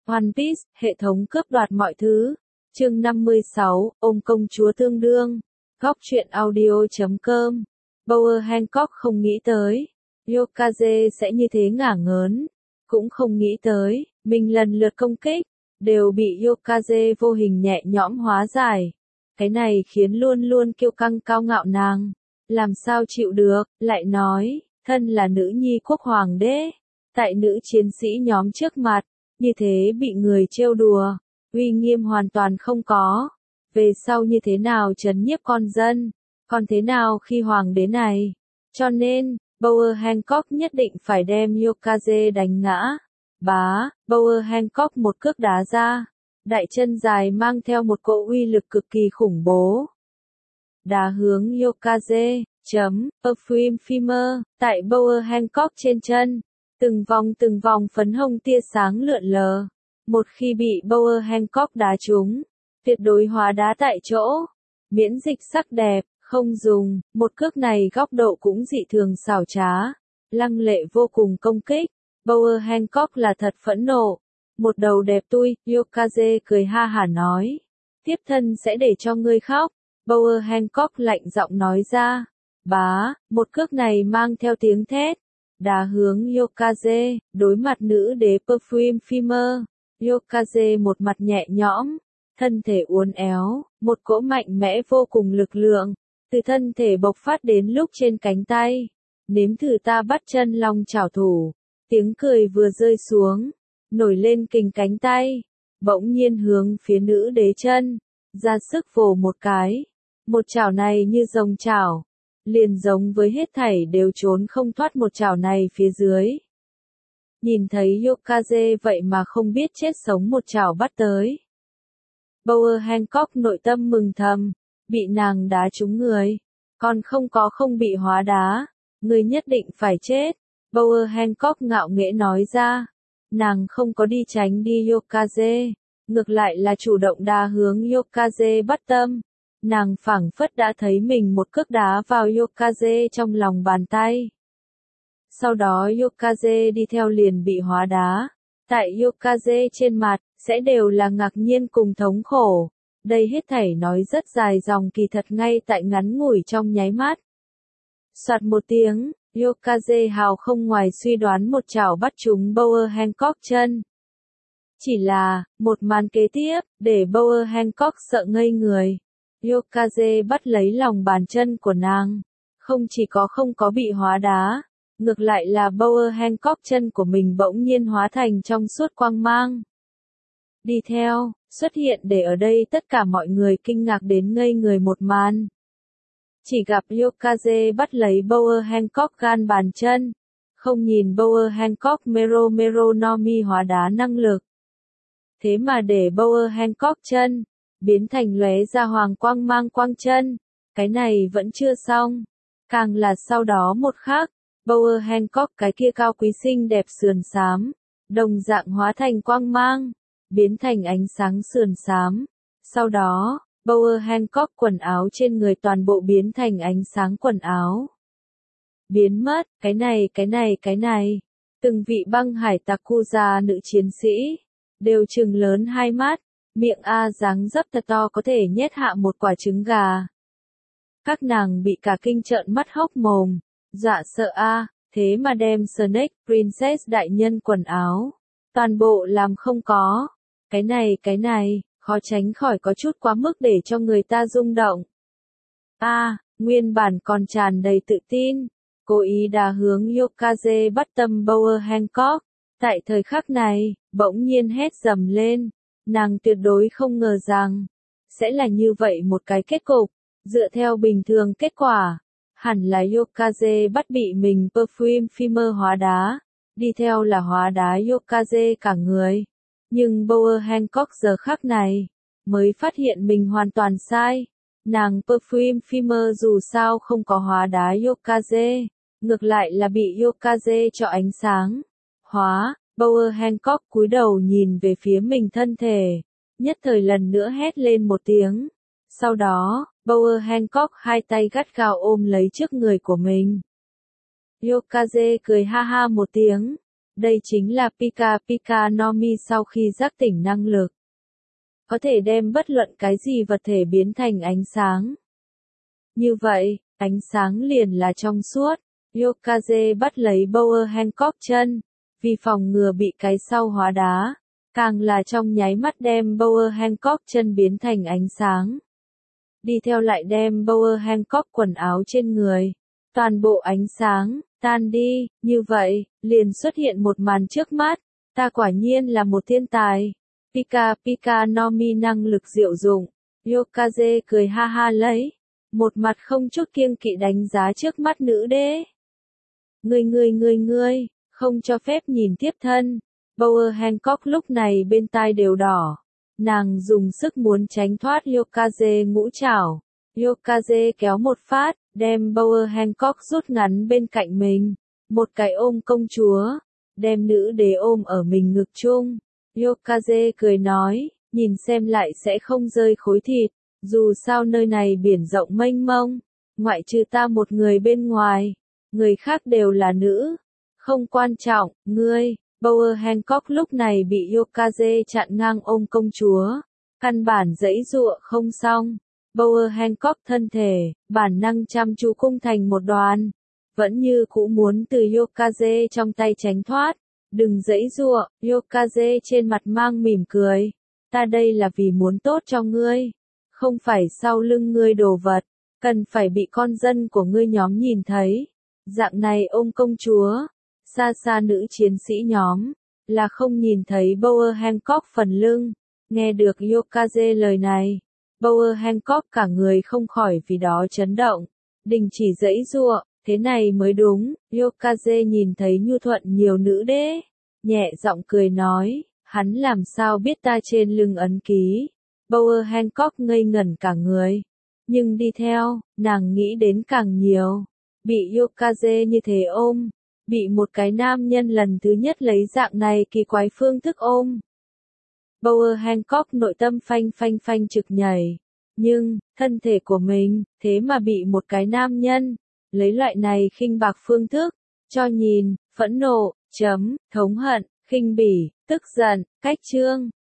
One Piece, hệ thống cướp đoạt mọi thứ. Chương 56, ôm công chúa tương đương. Góc truyện audio.com. Bower Hancock không nghĩ tới Yokaze sẽ như thế ngả ngớn, cũng không nghĩ tới mình lần lượt công kích đều bị Yokaze vô hình nhẹ nhõm hóa giải. Cái này khiến luôn luôn kiêu căng cao ngạo nàng làm sao chịu được, lại nói, thân là nữ nhi quốc hoàng đế, tại nữ chiến sĩ nhóm trước mặt, như thế bị người trêu đùa, uy nghiêm hoàn toàn không có. Về sau như thế nào trấn nhiếp con dân, còn thế nào khi hoàng đế này. Cho nên, Bower Hancock nhất định phải đem Yokaze đánh ngã. Bower Hancock một cước đá ra, đại chân dài mang theo một cỗ uy lực cực kỳ khủng bố. Đá hướng Yokaze, Perfume Femmer, tại Bower Hancock trên chân, từng vòng phấn hồng tia sáng lượn lờ. Một khi bị Bower Hancock đá trúng, tuyệt đối hóa đá tại chỗ, miễn dịch sắc đẹp, không dùng, một cước này góc độ cũng dị thường xảo trá, lăng lệ vô cùng công kích. Bower Hancock là thật phẫn nộ, một đầu đẹp tui, Yokaze cười ha hả nói, tiếp thân sẽ để cho ngươi khóc. Bower Hancock lạnh giọng nói ra, một cước này mang theo tiếng thét, đá hướng Yokaze, đối mặt nữ đế Perfume Femmer. Yokaze một mặt nhẹ nhõm, thân thể uốn éo, một cỗ mạnh mẽ vô cùng lực lượng, từ thân thể bộc phát đến lúc trên cánh tay. Nếm thử ta bắt chân long chảo thủ, tiếng cười vừa rơi xuống, nổi lên kình cánh tay, bỗng nhiên hướng phía nữ đế chân, ra sức vồ một cái. Một chảo này như rồng chảo, liền giống với hết thảy đều trốn không thoát một chảo này phía dưới. Nhìn thấy Yokaze vậy mà không biết chết sống một chảo bắt tới. Bower Hancock nội tâm mừng thầm, bị nàng đá trúng người, còn không bị hóa đá, người nhất định phải chết. Bower Hancock ngạo nghễ nói ra, nàng không có đi tránh đi Yokaze, ngược lại là chủ động đá hướng Yokaze bắt tâm. Nàng phảng phất đã thấy mình một cước đá vào Yokaze trong lòng bàn tay. Sau đó Yokaze đi theo liền bị hóa đá. Tại Yokaze trên mặt, sẽ đều là ngạc nhiên cùng thống khổ. Đây hết thảy nói rất dài dòng kỳ thật ngay tại ngắn ngủi trong nháy mắt. Soạt một tiếng, Yokaze hào không ngoài suy đoán một chảo bắt trúng Bower Hancock chân. Chỉ là, một màn kế tiếp, để Bower Hancock sợ ngây người. Yokaze bắt lấy lòng bàn chân của nàng, không chỉ không có bị hóa đá, ngược lại là Bower Hancock chân của mình bỗng nhiên hóa thành trong suốt quang mang. Đi theo, xuất hiện để ở đây tất cả mọi người kinh ngạc đến ngây người một màn. Chỉ gặp Yokaze bắt lấy Bower Hancock gan bàn chân, không nhìn Bower Hancock Mero no Mi hóa đá năng lực. Thế mà để Bower Hancock chân biến thành lóe ra hoàng quang mang quang chân. Cái này vẫn chưa xong. Càng là sau đó một khắc, Bower Hancock cái kia cao quý xinh đẹp sườn xám, đồng dạng hóa thành quang mang, biến thành ánh sáng sườn xám. Sau đó, Bower Hancock quần áo trên người toàn bộ biến thành ánh sáng quần áo. Biến mất, cái này. Từng vị băng hải tặc Kuza nữ chiến sĩ, đều trừng lớn hai mắt. Miệng dáng dấp thật to có thể nhét hạ một quả trứng gà. Các nàng bị cả kinh trợn mắt hốc mồm, dọa sợ thế mà đem Snake Princess đại nhân quần áo, toàn bộ làm không có. Cái này, khó tránh khỏi có chút quá mức để cho người ta rung động. Nguyên bản còn tràn đầy tự tin, cố ý đá hướng Yokaze bắt tâm Bower Hancock. Tại thời khắc này, bỗng nhiên hét dầm lên. Nàng tuyệt đối không ngờ rằng, sẽ là như vậy một cái kết cục. Dựa theo bình thường kết quả, hẳn là Yokaze bắt bị mình Perfume Femmer hóa đá, đi theo là hóa đá Yokaze cả người. Nhưng Bower Hancock giờ khắc này, mới phát hiện mình hoàn toàn sai. Nàng Perfume Femmer dù sao không có hóa đá Yokaze, ngược lại là bị Yokaze cho ánh sáng hóa. Bower Hancock cúi đầu nhìn về phía mình thân thể, nhất thời lần nữa hét lên một tiếng. Sau đó, Bower Hancock hai tay gắt gao ôm lấy trước người của mình. Yokaze cười ha ha một tiếng, Đây chính là Pika Pika no Mi sau khi giác tỉnh năng lực. Có thể đem bất luận cái gì vật thể biến thành ánh sáng. Như vậy, ánh sáng liền là trong suốt. Yokaze bắt lấy Bower Hancock chân, vì phòng ngừa bị cái sau hóa đá, càng là trong nháy mắt đem Bower Hancock chân biến thành ánh sáng. Đi theo lại đem Bower Hancock quần áo trên người, toàn bộ ánh sáng, tan đi, như vậy, liền xuất hiện một màn trước mắt, ta quả nhiên là một thiên tài. Pika Pika no Mi năng lực diệu dụng, Yokaze cười ha ha lấy, một mặt không chút kiêng kỵ đánh giá trước mắt nữ đế. Ngươi, không cho phép nhìn tiếp thân. Bower Hancock lúc này bên tai đều đỏ. Nàng dùng sức muốn tránh thoát Yokaze ngũ trảo. Yokaze kéo một phát, đem Bower Hancock rút ngắn bên cạnh mình. Một cái ôm công chúa, đem nữ đế ôm ở mình ngực chung. Yokaze cười nói, nhìn xem lại sẽ không rơi khối thịt. Dù sao nơi này biển rộng mênh mông, ngoại trừ ta một người bên ngoài, người khác đều là nữ. Không quan trọng, ngươi. Bower Hancock lúc này bị Yokaze chặn ngang ôm công chúa. Căn bản giãy giụa không xong. Bower Hancock thân thể, bản năng chăm chú cung thành một đoàn. Vẫn như cũ muốn từ Yokaze trong tay tránh thoát. Đừng giãy giụa, Yokaze trên mặt mang mỉm cười. Ta đây là vì muốn tốt cho ngươi. Không phải sau lưng ngươi đồ vật. Cần phải bị con dân của ngươi nhóm nhìn thấy. Dạng này ôm công chúa. Xa xa nữ chiến sĩ nhóm, là không nhìn thấy Bower Hancock phần lưng. Nghe được Yokaze lời này, Bower Hancock cả người không khỏi vì đó chấn động. Đình chỉ giãy giụa, thế này mới đúng. Yokaze nhìn thấy nhu thuận nhiều nữ đế, nhẹ giọng cười nói, hắn làm sao biết ta trên lưng ấn ký. Bower Hancock ngây ngẩn cả người, nhưng đi theo, nàng nghĩ đến càng nhiều. Bị Yokaze như thế ôm, bị một cái nam nhân lần thứ nhất lấy dạng này kỳ quái phương thức ôm. Bower Hancock nội tâm phanh phanh phanh trực nhảy. Nhưng, thân thể của mình, thế mà bị một cái nam nhân, lấy loại này khinh bạc phương thức, cho nhìn, phẫn nộ, thống hận, khinh bỉ, tức giận, cách trương.